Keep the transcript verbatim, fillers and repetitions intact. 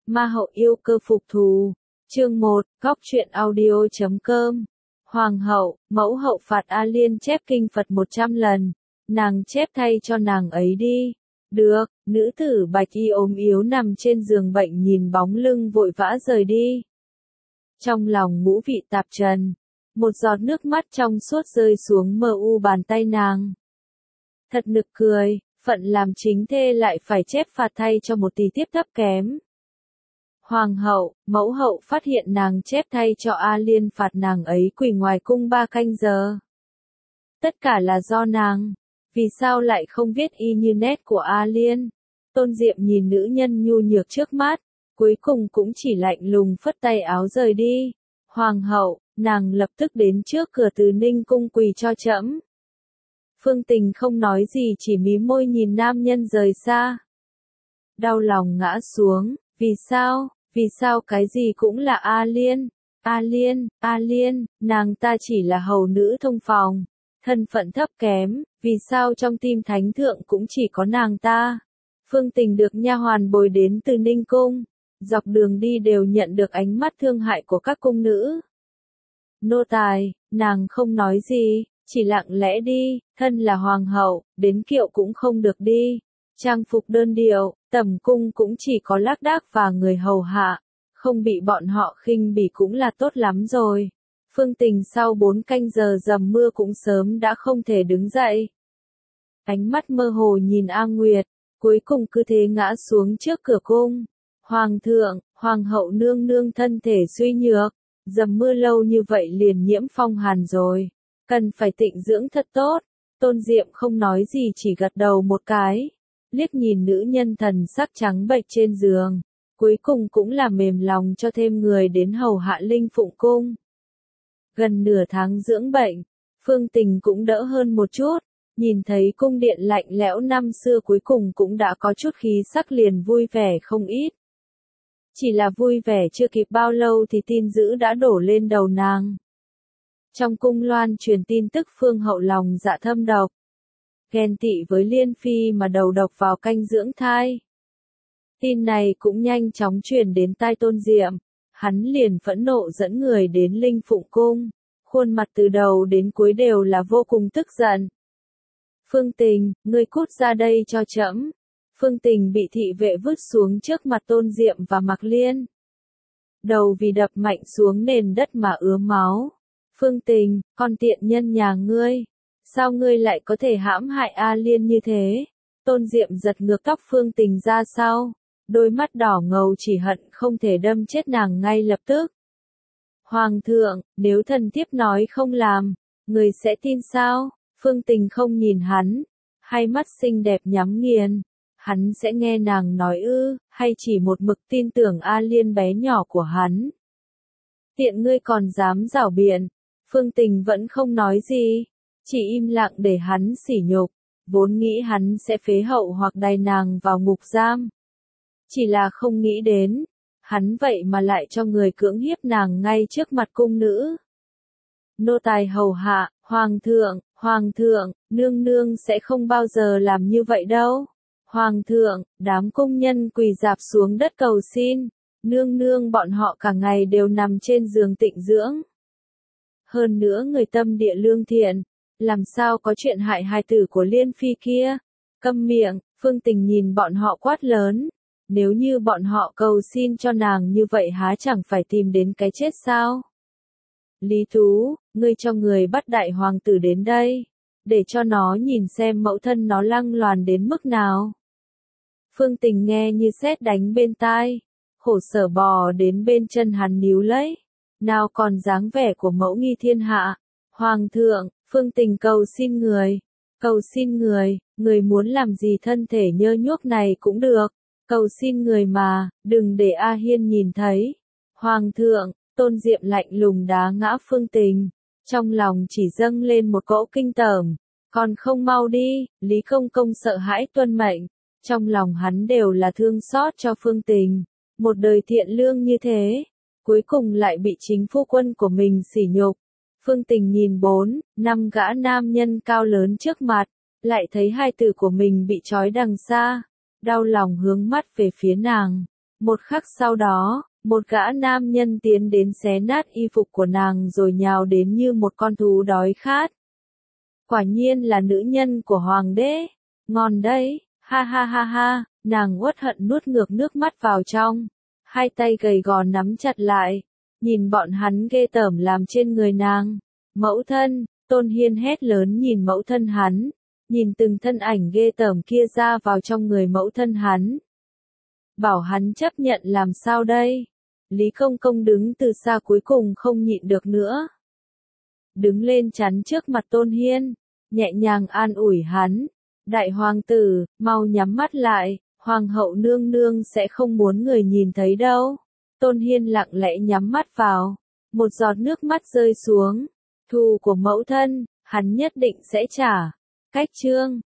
Ma hậu yêu cơ phục thù. Chương một, góc truyện audio chấm com. Hoàng hậu, mẫu hậu phạt A Liên chép kinh Phật một trăm lần. Nàng chép thay cho nàng ấy đi. Được, nữ tử bạch y ốm yếu nằm trên giường bệnh nhìn bóng lưng vội vã rời đi. Trong lòng ngũ vị tạp trần, một giọt nước mắt trong suốt rơi xuống mờ u bàn tay nàng. Thật nực cười, phận làm chính thê lại phải chép phạt thay cho một tỷ tiếp thấp kém. Hoàng hậu, mẫu hậu phát hiện nàng chép thay cho A Liên phạt nàng ấy quỳ ngoài cung ba canh giờ. Tất cả là do nàng, vì sao lại không viết y như nét của A Liên? Tôn Diệm nhìn nữ nhân nhu nhược trước mắt, cuối cùng cũng chỉ lạnh lùng phất tay áo rời đi. Hoàng hậu, nàng lập tức đến trước cửa Từ Ninh cung quỳ cho trẫm. Phương Tình không nói gì chỉ mím môi nhìn nam nhân rời xa. Đau lòng ngã xuống, vì sao, vì sao cái gì cũng là A Liên, A Liên, A Liên, nàng ta chỉ là hầu nữ thông phòng, thân phận thấp kém, vì sao trong tim thánh thượng cũng chỉ có nàng ta. Phương Tình được nha hoàn bồi đến Từ Ninh cung, dọc đường đi đều nhận được ánh mắt thương hại của các cung nữ. Nô tài, nàng không nói gì, chỉ lặng lẽ đi, thân là hoàng hậu, đến kiệu cũng không được đi. Trang phục đơn điệu, tầm cung cũng chỉ có lác đác và người hầu hạ, không bị bọn họ khinh bỉ cũng là tốt lắm rồi. Phương Tình sau bốn canh giờ dầm mưa cũng sớm đã không thể đứng dậy. Ánh mắt mơ hồ nhìn A Nguyệt, cuối cùng cứ thế ngã xuống trước cửa cung. Hoàng thượng, hoàng hậu nương nương thân thể suy nhược, dầm mưa lâu như vậy liền nhiễm phong hàn rồi, cần phải tịnh dưỡng thật tốt. Tôn Diệm không nói gì chỉ gật đầu một cái, liếc nhìn nữ nhân thần sắc trắng bệch trên giường, cuối cùng cũng là mềm lòng cho thêm người đến hầu hạ Linh Phụng cung. Gần nửa tháng dưỡng bệnh, Phương Tình cũng đỡ hơn một chút, nhìn thấy cung điện lạnh lẽo năm xưa cuối cùng cũng đã có chút khí sắc liền vui vẻ không ít. Chỉ là vui vẻ chưa kịp bao lâu thì tin dữ đã đổ lên đầu nàng. Trong cung loan truyền tin tức Phương hậu lòng dạ thâm độc, ghen tị với Liên Phi mà đầu độc vào canh dưỡng thai. Tin này cũng nhanh chóng truyền đến tai Tôn Diệm, hắn liền phẫn nộ dẫn người đến Linh Phụng cung, khuôn mặt từ đầu đến cuối đều là vô cùng tức giận. Phương Tình, ngươi cút ra đây cho trẫm. Phương Tình bị thị vệ vứt xuống trước mặt Tôn Diệm và Mạc Liên. Đầu vì đập mạnh xuống nền đất mà ứa máu. Phương Tình, con tiện nhân nhà ngươi, sao ngươi lại có thể hãm hại A Liên như thế? Tôn Diệm giật ngược tóc Phương Tình ra sau, đôi mắt đỏ ngầu chỉ hận không thể đâm chết nàng ngay lập tức. Hoàng thượng, nếu thần thiếp nói không làm, người sẽ tin sao? Phương Tình không nhìn hắn, hai mắt xinh đẹp nhắm nghiền. Hắn sẽ nghe nàng nói ư, hay chỉ một mực tin tưởng A Liên bé nhỏ của hắn? Tiện ngươi còn dám giảo biện. Phương Tình vẫn không nói gì, chỉ im lặng để hắn sỉ nhục, vốn nghĩ hắn sẽ phế hậu hoặc đày nàng vào ngục giam. Chỉ là không nghĩ đến, hắn vậy mà lại cho người cưỡng hiếp nàng ngay trước mặt cung nữ. Nô tài hầu hạ, hoàng thượng, hoàng thượng, nương nương sẽ không bao giờ làm như vậy đâu. Hoàng thượng, đám cung nhân quỳ rạp xuống đất cầu xin, nương nương bọn họ cả ngày đều nằm trên giường tịnh dưỡng. Hơn nữa người tâm địa lương thiện, làm sao có chuyện hại hài tử của Liên Phi kia? Câm miệng, Phương Tình nhìn bọn họ quát lớn, nếu như bọn họ cầu xin cho nàng như vậy há chẳng phải tìm đến cái chết sao? Lý Tú, ngươi cho người bắt đại hoàng tử đến đây, để cho nó nhìn xem mẫu thân nó lăng loàn đến mức nào. Phương Tình nghe như sét đánh bên tai, khổ sở bò đến bên chân hắn níu lấy, nào còn dáng vẻ của mẫu nghi thiên hạ. Hoàng thượng, Phương Tình cầu xin người, cầu xin người, người muốn làm gì thân thể nhơ nhuốc này cũng được, cầu xin người mà, đừng để A Hiên nhìn thấy. Hoàng thượng, Tôn Diệm lạnh lùng đá ngã Phương Tình, trong lòng chỉ dâng lên một cỗ kinh tởm, còn không mau đi. Lý Công Công sợ hãi tuân mệnh, trong lòng hắn đều là thương xót cho Phương Tình, một đời thiện lương như thế, cuối cùng lại bị chính phu quân của mình sỉ nhục. Phương Tình nhìn bốn, năm gã nam nhân cao lớn trước mặt, lại thấy hai tử của mình bị trói đằng xa, đau lòng hướng mắt về phía nàng, Một khắc sau đó, một gã nam nhân tiến đến xé nát y phục của nàng rồi nhào đến như một con thú đói khát. Quả nhiên là nữ nhân của hoàng đế, ngon đấy, ha ha ha ha, nàng uất hận nuốt ngược nước mắt vào trong, hai tay gầy gò nắm chặt lại, nhìn bọn hắn ghê tởm làm trên người nàng. Mẫu thân, Tôn Hiên hét lớn nhìn mẫu thân hắn, nhìn từng thân ảnh ghê tởm kia ra vào trong người mẫu thân hắn. Bảo hắn chấp nhận làm sao đây? Lý Công Công đứng từ xa cuối cùng không nhịn được nữa. Đứng lên chắn trước mặt Tôn Hiên, nhẹ nhàng an ủi hắn. Đại hoàng tử, mau nhắm mắt lại, hoàng hậu nương nương sẽ không muốn người nhìn thấy đâu. Tôn Hiên lặng lẽ nhắm mắt vào, một giọt nước mắt rơi xuống. Thù của mẫu thân, hắn nhất định sẽ trả. Cách chương